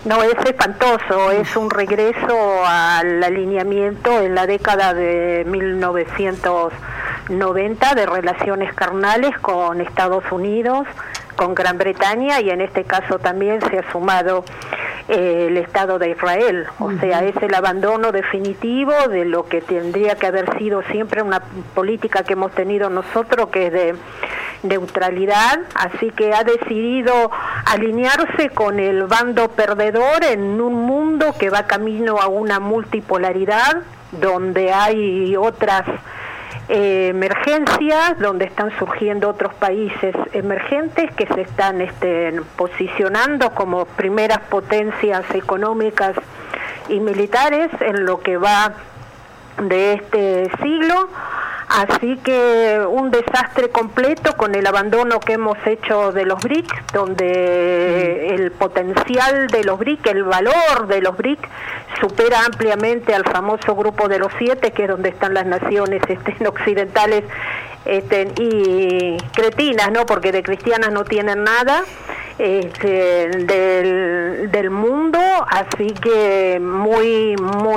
No, es espantoso, es un regreso al alineamiento en la década de 1990 de relaciones carnales con Estados Unidos, con Gran Bretaña, y en este caso también se ha sumado el Estado de Israel. O sea, es el abandono definitivo de lo que tendría que haber sido siempre una política que hemos tenido nosotros, que es de neutralidad, así que ha decidido alinearse con el bando perdedor en un mundo que va camino a una multipolaridad, donde hay otras emergencias, donde están surgiendo otros países emergentes que se están posicionando como primeras potencias económicas y militares en lo que va de este siglo. Así que un desastre completo con el abandono que hemos hecho de los BRIC, donde el potencial de los BRIC, el valor de los BRIC, supera ampliamente al famoso grupo de los 7, que es donde están las naciones occidentales y cretinas, ¿no? Porque de cristianas no tienen nada, del mundo, así que muy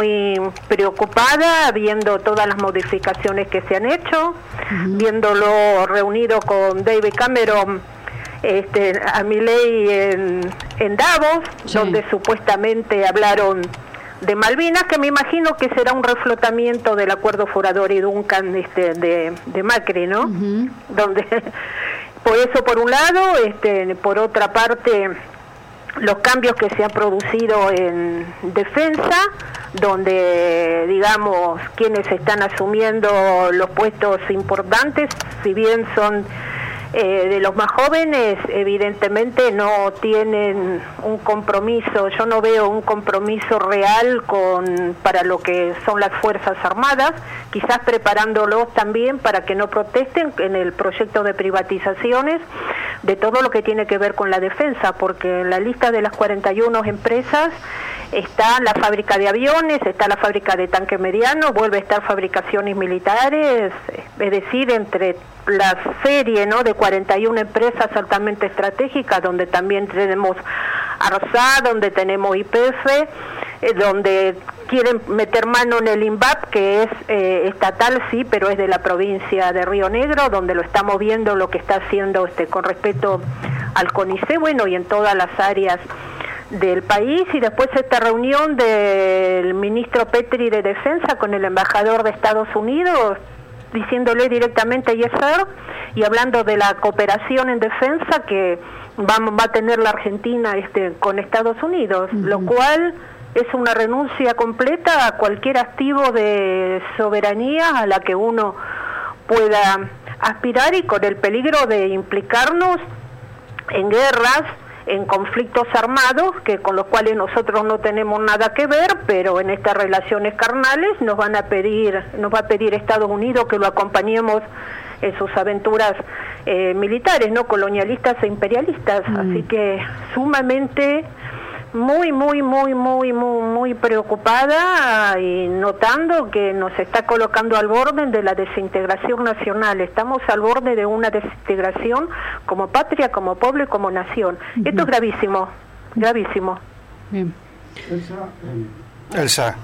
preocupada viendo todas las modificaciones que se han hecho, viéndolo reunido con David Cameron, a Milei en Davos, donde supuestamente hablaron de Malvinas, que me imagino que será un reflotamiento del acuerdo Forador y Duncan de Macri, ¿no? Donde por eso por un lado, por otra parte los cambios que se han producido en defensa, donde digamos quienes están asumiendo los puestos importantes, si bien son de los más jóvenes, evidentemente no tienen un compromiso. Yo no veo un compromiso real para lo que son las Fuerzas Armadas, quizás preparándolos también para que no protesten en el proyecto de privatizaciones de todo lo que tiene que ver con la defensa, porque en la lista de las 41 empresas está la fábrica de aviones, está la fábrica de tanques medianos, vuelve a estar fabricaciones militares, es decir, entre la serie, ¿no?, de 41 empresas altamente estratégicas, donde también tenemos ARSA, donde tenemos YPF, donde quieren meter mano en el INVAP, que es estatal, sí, pero es de la provincia de Río Negro, donde lo estamos viendo lo que está haciendo con respecto al CONICET, bueno, y en todas las áreas del país. Y después esta reunión del ministro Petri de Defensa con el embajador de Estados Unidos, diciéndole directamente yes sir, y hablando de la cooperación en defensa que va a tener la Argentina con Estados Unidos, lo cual es una renuncia completa a cualquier activo de soberanía a la que uno pueda aspirar, y con el peligro de implicarnos en guerras, en conflictos armados, con los cuales nosotros no tenemos nada que ver, pero en estas relaciones carnales nos va a pedir Estados Unidos que lo acompañemos en sus aventuras militares, no colonialistas e imperialistas. Así que sumamente muy preocupada, y notando que nos está colocando al borde de la desintegración nacional. Estamos al borde de una desintegración como patria, como pueblo y como nación. Esto es gravísimo, gravísimo. Bien. Elsa,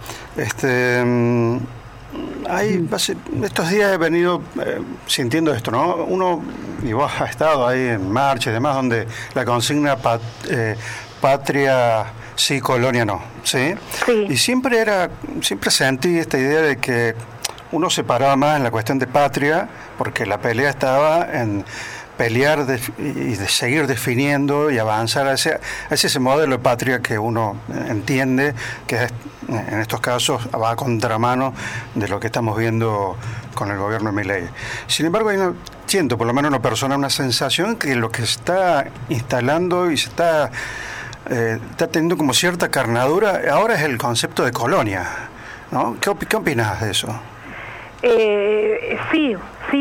estos días he venido sintiendo esto, ¿no? Uno, y vos has estado ahí en marcha y demás, donde la consigna patria sí, colonia no, ¿sí? Sí. Y siempre sentí esta idea de que uno se paraba más en la cuestión de patria, porque la pelea estaba en pelear y de seguir definiendo y avanzar hacia ese modelo de patria que uno entiende que en estos casos va a contramano de lo que estamos viendo con el gobierno de Milei. Sin embargo, siento, por lo menos en lo personal, una sensación que lo que se está instalando y se está teniendo como cierta carnadura ahora es el concepto de colonia, ¿no? ¿Qué opinas de eso? Sí,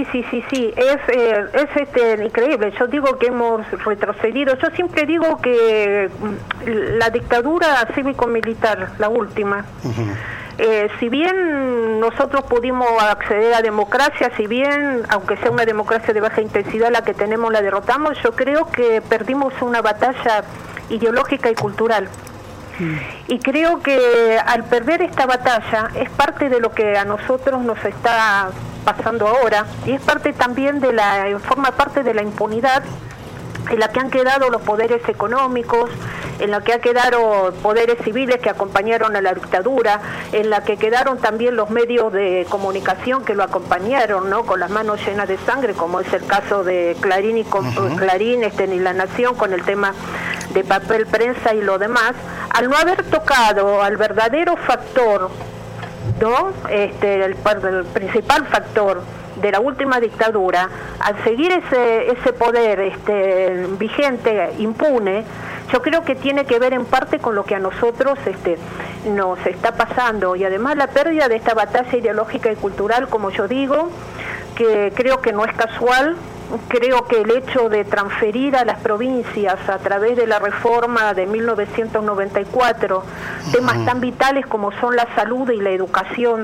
es increíble. Yo digo que hemos retrocedido. Yo siempre digo que la dictadura cívico-militar, la última, si bien nosotros pudimos acceder a democracia, si bien, aunque sea una democracia de baja intensidad, la que tenemos la derrotamos, yo creo que perdimos una batalla ideológica y cultural. Y creo que al perder esta batalla es parte de lo que a nosotros nos está pasando ahora, y es parte también forma parte de la impunidad en la que han quedado los poderes económicos, en la que han quedado poderes civiles que acompañaron a la dictadura, en la que quedaron también los medios de comunicación que lo acompañaron, ¿no? Con las manos llenas de sangre, como es el caso de Clarín y La Nación, con el tema de papel, prensa y lo demás, al no haber tocado al verdadero factor, ¿no? El principal factor de la última dictadura, al seguir ese poder vigente, impune, yo creo que tiene que ver en parte con lo que a nosotros nos está pasando, y además la pérdida de esta batalla ideológica y cultural, como yo digo, que creo que no es casual. Creo que el hecho de transferir a las provincias a través de la reforma de 1994 temas tan vitales como son la salud y la educación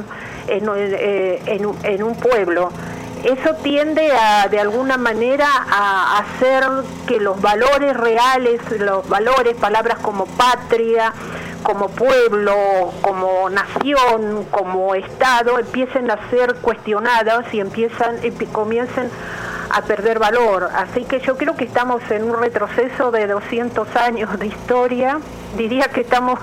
en un pueblo, eso tiende de alguna manera a hacer que los valores reales, palabras como patria, como pueblo, como nación, como Estado, empiecen a ser cuestionadas y comiencen a perder valor. Así que yo creo que estamos en un retroceso de 200 años de historia. Diría que estamos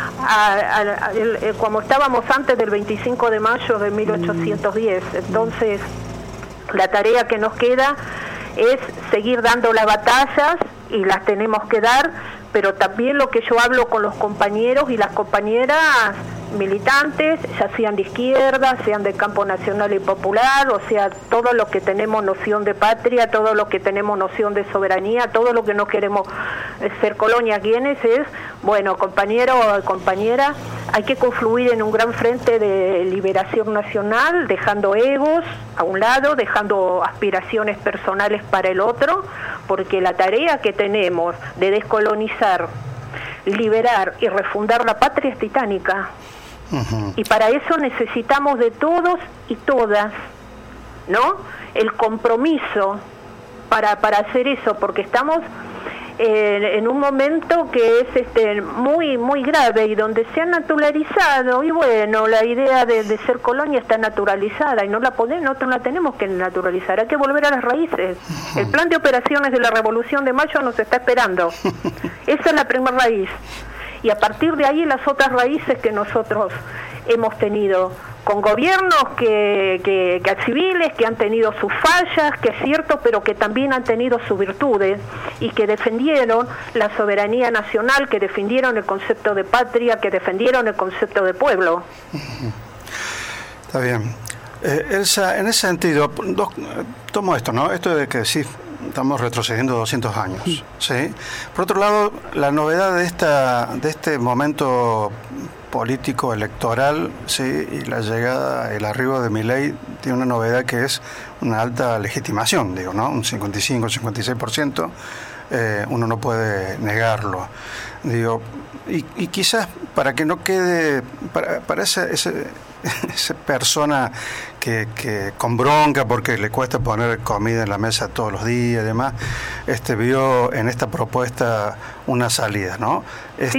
como estábamos antes del 25 de mayo de 1810. Entonces, la tarea que nos queda es seguir dando las batallas, y las tenemos que dar, pero también lo que yo hablo con los compañeros y las compañeras militantes, ya sean de izquierda, sean de campo nacional y popular, o sea, todos los que tenemos noción de patria, todos los que tenemos noción de soberanía, todos los que no queremos ser colonia, ¿quiénes es? Bueno, compañero o compañera, hay que confluir en un gran frente de liberación nacional, dejando egos a un lado, dejando aspiraciones personales para el otro, porque la tarea que tenemos de descolonizar, liberar y refundar la patria es titánica. Y para eso necesitamos de todos y todas, ¿no? El compromiso para hacer eso, porque estamos en un momento que es muy muy grave, y donde se ha naturalizado, y bueno, la idea de ser colonia está naturalizada, y no la tenemos que naturalizar, hay que volver a las raíces. El plan de operaciones de la Revolución de Mayo nos está esperando. Esa es la primera raíz, y a partir de ahí las otras raíces que nosotros hemos tenido, con gobiernos que civiles, que han tenido sus fallas, que es cierto, pero que también han tenido sus virtudes, y que defendieron la soberanía nacional, que defendieron el concepto de patria, que defendieron el concepto de pueblo. Está bien. Elsa, en ese sentido, tomo esto, ¿no? Esto de que sí, estamos retrocediendo 200 años, ¿sí? Por otro lado, la novedad de este momento político electoral, sí, y la llegada, el arribo de Milei tiene una novedad que es una alta legitimación, digo, ¿no? Un 55-56%, uno no puede negarlo, digo, y quizás para que no quede para esa persona que con bronca porque le cuesta poner comida en la mesa todos los días y demás, vio en esta propuesta una salida, ¿no? Sí.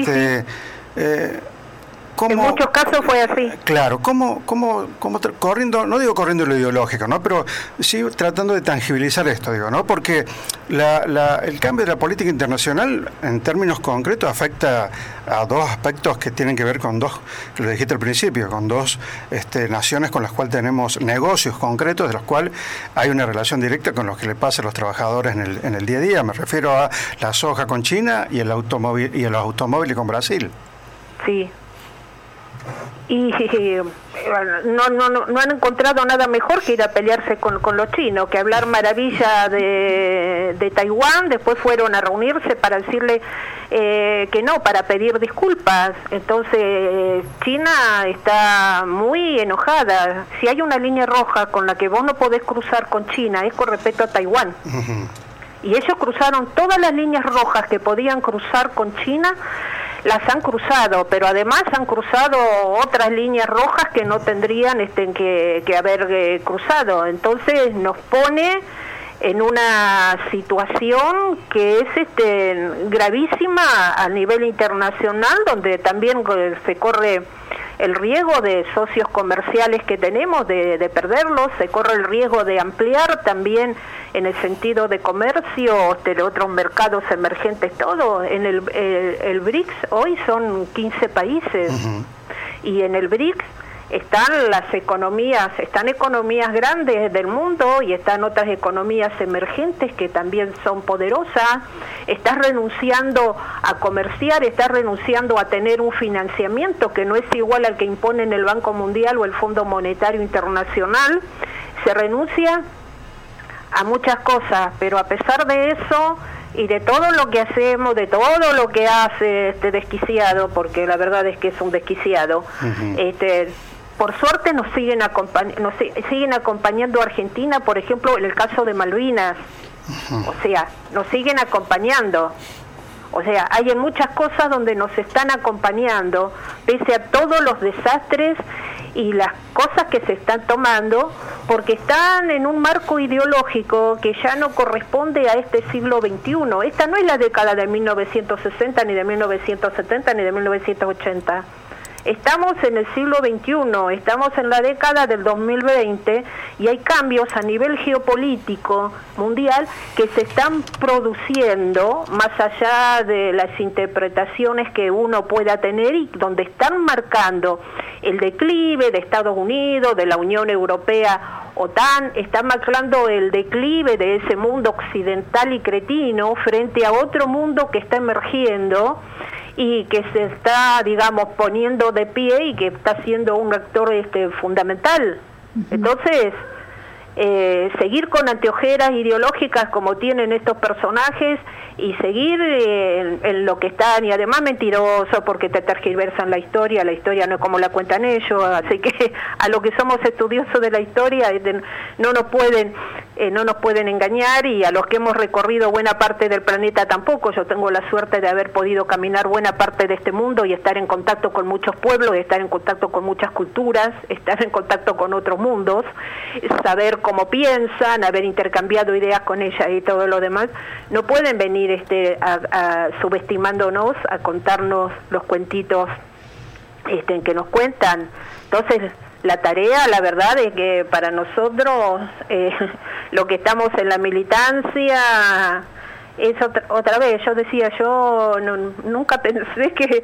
En muchos casos fue así. Claro, ¿cómo corriendo, no digo corriendo lo ideológico, ¿no? Pero sí tratando de tangibilizar esto, digo, ¿no? Porque el cambio de la política internacional, en términos concretos, afecta a dos aspectos que tienen que ver con dos, que lo dijiste al principio, con dos naciones con las cuales tenemos negocios concretos, de los cuales hay una relación directa con lo que le pasa a los trabajadores en el día a día. Me refiero a la soja con China y el los automóviles con Brasil. Sí. Y no han encontrado nada mejor que ir a pelearse con los chinos, que hablar maravilla de Taiwán. Después fueron a reunirse para decirle que no, para pedir disculpas. Entonces China está muy enojada. Si hay una línea roja con la que vos no podés cruzar con China, es con respecto a Taiwán. Y ellos cruzaron todas las líneas rojas que podían cruzar con China, las han cruzado, pero además han cruzado otras líneas rojas que no tendrían que haber cruzado. Entonces nos pone en una situación que es gravísima a nivel internacional, donde también se corre el riesgo de socios comerciales que tenemos, de perderlos, se corre el riesgo de ampliar también en el sentido de comercio, de otros mercados emergentes, todo. En el BRICS hoy son 15 países, y en el BRICS están las economías, están economías grandes del mundo y están otras economías emergentes que también son poderosas. Estás renunciando a comerciar, estás renunciando a tener un financiamiento que no es igual al que imponen el Banco Mundial o el Fondo Monetario Internacional. Se renuncia a muchas cosas, pero a pesar de eso y de todo lo que hacemos, de todo lo que hace este desquiciado, porque la verdad es que es un desquiciado, por suerte nos siguen acompañando a Argentina, por ejemplo, en el caso de Malvinas. O sea, nos siguen acompañando. O sea, hay en muchas cosas donde nos están acompañando, pese a todos los desastres y las cosas que se están tomando, porque están en un marco ideológico que ya no corresponde a este siglo XXI. Esta no es la década de 1960, ni de 1970, ni de 1980. Estamos en el siglo XXI, estamos en la década del 2020 y hay cambios a nivel geopolítico mundial que se están produciendo más allá de las interpretaciones que uno pueda tener, y donde están marcando el declive de Estados Unidos, de la Unión Europea, OTAN, está marcando el declive de ese mundo occidental y cretino frente a otro mundo que está emergiendo y que se está, digamos, poniendo de pie y que está siendo un actor fundamental. Entonces, seguir con anteojeras ideológicas como tienen estos personajes y seguir en lo que están, y además mentiroso porque te tergiversan la historia no es como la cuentan ellos, así que a los que somos estudiosos de la historia no nos pueden engañar, y a los que hemos recorrido buena parte del planeta tampoco. Yo tengo la suerte de haber podido caminar buena parte de este mundo y estar en contacto con muchos pueblos, estar en contacto con muchas culturas, estar en contacto con otros mundos, saber cómo piensan, haber intercambiado ideas con ellas y todo lo demás. No pueden venir subestimándonos, a contarnos los cuentitos que nos cuentan. Entonces, la tarea, la verdad, es que para nosotros, lo que estamos en la militancia, es otra vez, yo decía, nunca pensé que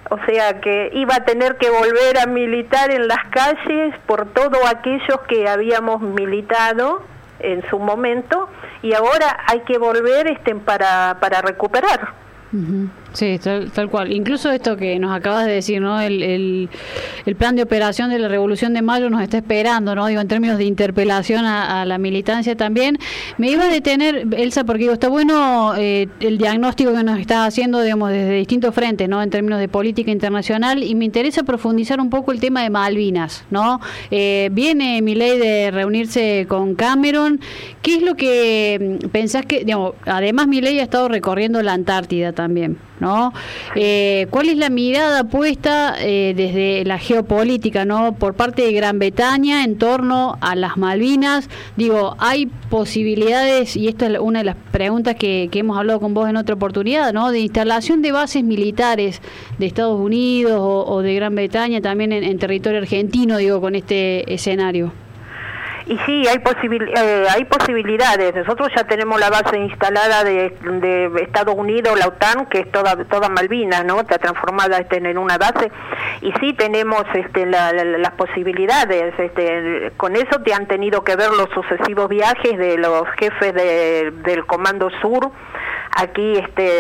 iba a tener que volver a militar en las calles por todos aquellos que habíamos militado en su momento, y ahora hay que volver para recuperar. Sí, tal cual. Incluso esto que nos acabas de decir, ¿no? El plan de operación de la Revolución de Mayo nos está esperando, ¿no? Digo, en términos de interpelación a la militancia también. Me iba a detener, Elsa, porque digo, está bueno el diagnóstico que nos está haciendo, digamos, desde distintos frentes, ¿no? En términos de política internacional, y me interesa profundizar un poco el tema de Malvinas, ¿no? Viene Milei de reunirse con Cameron. ¿Qué es lo que pensás que, digamos, además Milei ha estado recorriendo la Antártida también, ¿no? ¿Cuál es la mirada puesta desde la geopolítica, ¿no? Por parte de Gran Bretaña en torno a las Malvinas? Digo, ¿hay posibilidades, y esto es una de las preguntas que hemos hablado con vos en otra oportunidad, ¿no? De instalación de bases militares de Estados Unidos o de Gran Bretaña también en territorio argentino, digo, con este escenario? Y sí, hay posibilidades. Nosotros ya tenemos la base instalada de Estados Unidos, la OTAN, que es toda Malvinas, ¿no? Está transformada en una base. Y sí tenemos las posibilidades. Con eso te han tenido que ver los sucesivos viajes de los jefes del Comando Sur aquí,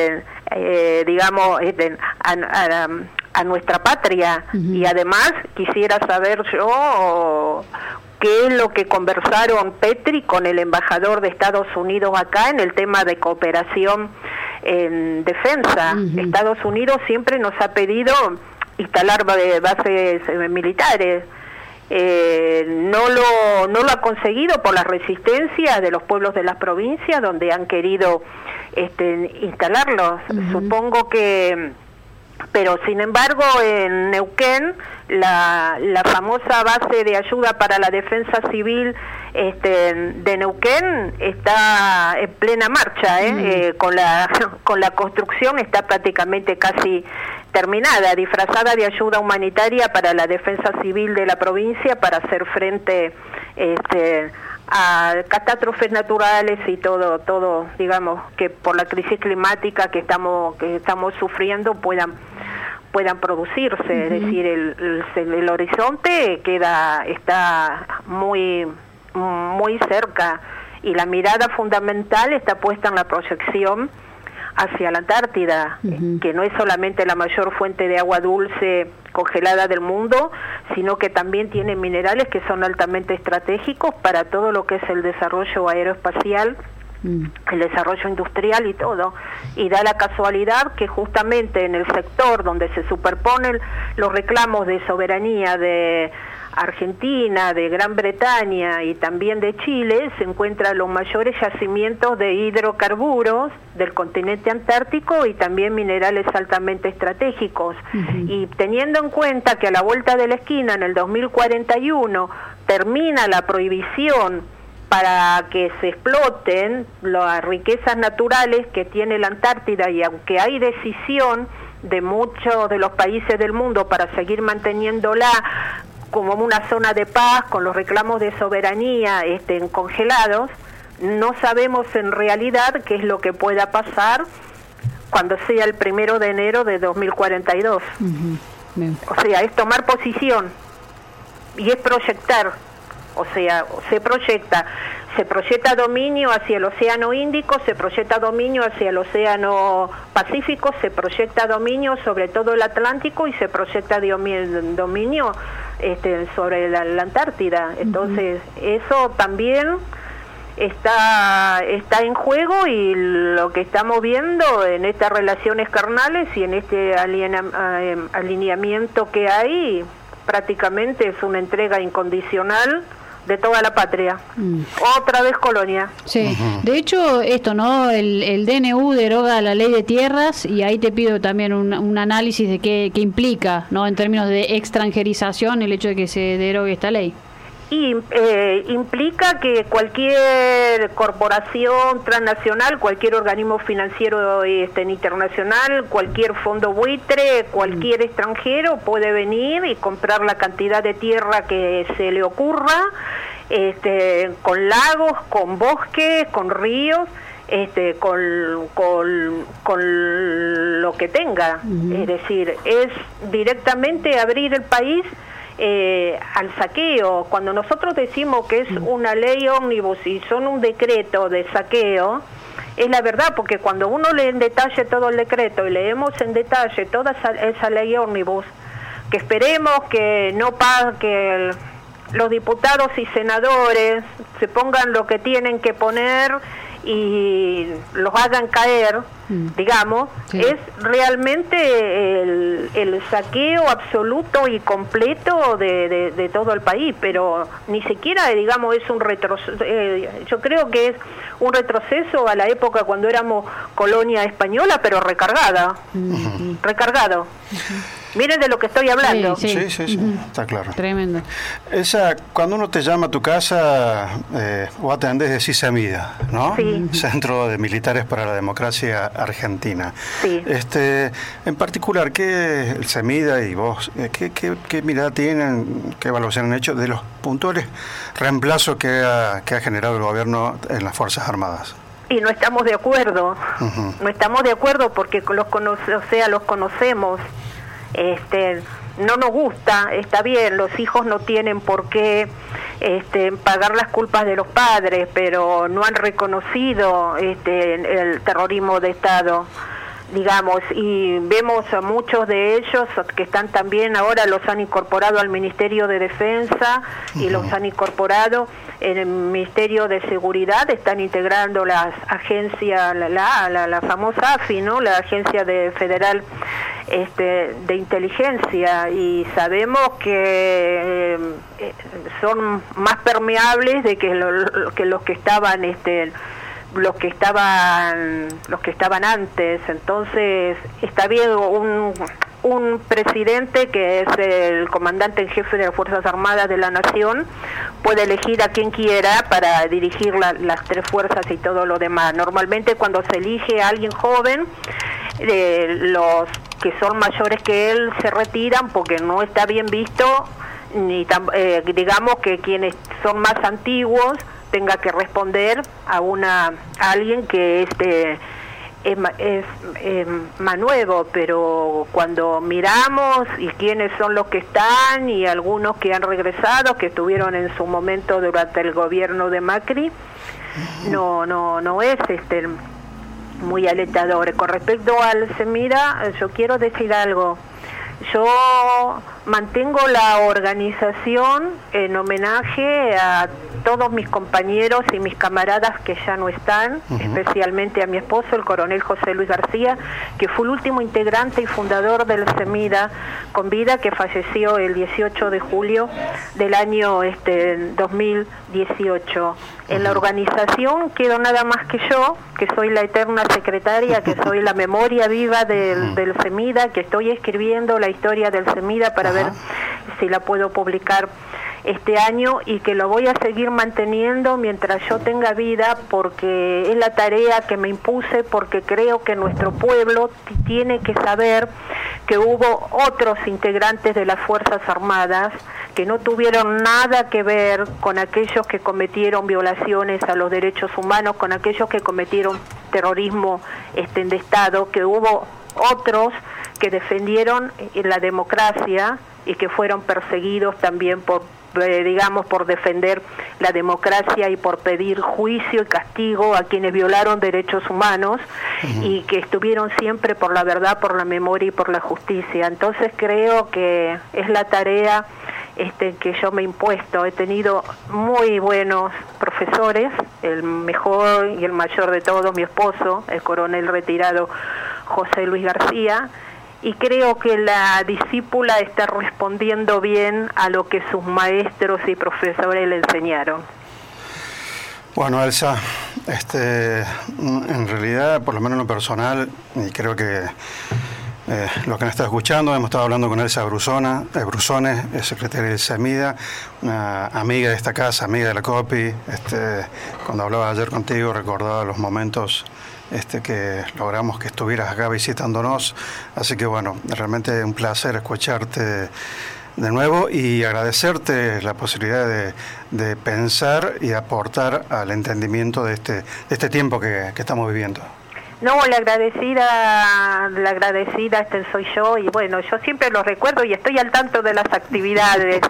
digamos, a nuestra patria. Y además quisiera saber yo qué es lo que conversaron Petri con el embajador de Estados Unidos acá en el tema de cooperación en defensa. Estados Unidos siempre nos ha pedido instalar bases militares. No lo ha conseguido por la resistencia de los pueblos de las provincias donde han querido instalarlos. Supongo que Pero sin embargo en Neuquén la famosa base de ayuda para la defensa civil de Neuquén está en plena marcha, con la construcción está prácticamente casi terminada, disfrazada de ayuda humanitaria para la defensa civil de la provincia para hacer frente a catástrofes naturales y todo, digamos, que por la crisis climática que estamos sufriendo puedan producirse. Es decir, el horizonte está muy cerca y la mirada fundamental está puesta en la proyección hacia la Antártida, que no es solamente la mayor fuente de agua dulce congelada del mundo, sino que también tiene minerales que son altamente estratégicos para todo lo que es el desarrollo aeroespacial, el desarrollo industrial y todo. Y da la casualidad que justamente en el sector donde se superponen los reclamos de soberanía de Argentina, de Gran Bretaña y también de Chile, se encuentran los mayores yacimientos de hidrocarburos del continente antártico y también minerales altamente estratégicos. Y teniendo en cuenta que a la vuelta de la esquina, en el 2041, termina la prohibición para que se exploten las riquezas naturales que tiene la Antártida, y aunque hay decisión de muchos de los países del mundo para seguir manteniéndola como una zona de paz con los reclamos de soberanía congelados, no sabemos en realidad qué es lo que pueda pasar cuando sea el 1 de enero de 2042. O sea, es tomar posición y es proyectar. O sea, se proyecta dominio hacia el Océano Índico, se proyecta dominio hacia el Océano Pacífico, se proyecta dominio sobre todo el Atlántico y se proyecta dominio sobre la Antártida. Entonces, eso también está en juego, y lo que estamos viendo en estas relaciones carnales y en este alineamiento que hay, prácticamente es una entrega incondicional de toda la patria. Otra vez colonia. Sí, de hecho esto, ¿no? El DNU deroga la ley de tierras, y ahí te pido también un análisis de qué implica, ¿no? En términos de extranjerización, el hecho de que se derogue esta ley. Y implica que cualquier corporación transnacional, cualquier organismo financiero internacional, cualquier fondo buitre, cualquier extranjero puede venir y comprar la cantidad de tierra que se le ocurra, con lagos, con bosques, con ríos, con lo que tenga. Es decir, es directamente abrir el país al saqueo. Cuando nosotros decimos que es una ley ómnibus y son un decreto de saqueo, es la verdad, porque cuando uno lee en detalle todo el decreto y leemos en detalle toda esa ley ómnibus, que esperemos que no que los diputados y senadores se pongan lo que tienen que poner y los hagan caer, digamos, es realmente el saqueo absoluto y completo de todo el país, pero ni siquiera, digamos, es un retroceso. Yo creo que es un retroceso a la época cuando éramos colonia española, pero recargada, recargado. Miren de lo que estoy hablando. Sí, está claro. Tremendo. Cuando uno te llama a tu casa, vos atendés de CISEMIDA, ¿no? Sí. Centro de Militares para la Democracia Argentina. Sí. En particular, el CEMIDA y vos, ¿qué mirada tienen, qué evaluación han hecho de los puntuales reemplazos que ha generado el gobierno en las Fuerzas Armadas? Y no estamos de acuerdo. No estamos de acuerdo porque los conocemos. No nos gusta, está bien, los hijos no tienen por qué pagar las culpas de los padres, pero no han reconocido el terrorismo de Estado, digamos, y vemos a muchos de ellos que están también ahora, los han incorporado al Ministerio de Defensa y los han incorporado en el Ministerio de Seguridad, están integrando las agencias, la famosa AFI, ¿no? La Agencia Federal de Inteligencia, y sabemos que son más permeables de que los que estaban los que estaban antes. Entonces está bien un presidente que es el comandante en jefe de las Fuerzas Armadas de la Nación puede elegir a quien quiera para dirigir las tres fuerzas y todo lo demás. Normalmente cuando se elige a alguien joven, los que son mayores que él se retiran porque no está bien visto, ni digamos que quienes son más antiguos tenga que responder a alguien que es más nuevo, pero cuando miramos y quiénes son los que están y algunos que han regresado, que estuvieron en su momento durante el gobierno de Macri, no es muy alentador. Con respecto al CEMIDA, yo quiero decir algo. Yo mantengo la organización en homenaje a todos mis compañeros y mis camaradas que ya no están, especialmente a mi esposo, el coronel José Luis García, que fue el último integrante y fundador del CEMIDA con vida, que falleció el 18 de julio del año 2018. En la organización quedo nada más que yo, que soy la eterna secretaria, que soy la memoria viva del CEMIDA, que estoy escribiendo la historia del CEMIDA para ver si la puedo publicar este año, y que lo voy a seguir manteniendo mientras yo tenga vida, porque es la tarea que me impuse, porque creo que nuestro pueblo tiene que saber que hubo otros integrantes de las Fuerzas Armadas que no tuvieron nada que ver con aquellos que cometieron violaciones a los derechos humanos, con aquellos que cometieron terrorismo de Estado, que hubo otros que defendieron la democracia y que fueron perseguidos también por defender la democracia y por pedir juicio y castigo a quienes violaron derechos humanos, y que estuvieron siempre por la verdad, por la memoria y por la justicia. Entonces creo que es la tarea que yo me he impuesto. He tenido muy buenos profesores, el mejor y el mayor de todos, mi esposo, el coronel retirado José Luis García, y creo que la discípula está respondiendo bien a lo que sus maestros y profesores le enseñaron. Bueno, Elsa, en realidad, por lo menos en lo personal, y creo que los que nos están escuchando, hemos estado hablando con Elsa Brusones, secretaria del CEMIDA, una amiga de esta casa, amiga de la COPI. Cuando hablaba ayer contigo, recordaba los momentos que logramos que estuvieras acá visitándonos. Así que bueno, realmente un placer escucharte de nuevo y agradecerte la posibilidad de pensar y aportar al entendimiento de este tiempo que estamos viviendo. No, la agradecida soy yo, y bueno, yo siempre lo recuerdo y estoy al tanto de las actividades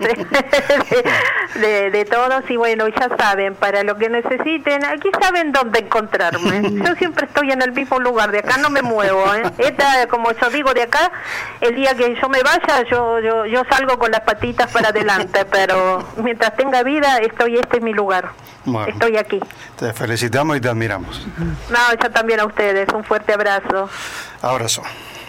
de todos, y bueno, ya saben, para lo que necesiten, aquí saben dónde encontrarme. Yo siempre estoy en el mismo lugar, de acá no me muevo, como yo digo, de acá, el día que yo me vaya, yo salgo con las patitas para adelante, pero mientras tenga vida, este es mi lugar. Bueno, estoy aquí. Te felicitamos y te admiramos. No, yo también a ustedes. Un fuerte abrazo. Abrazo.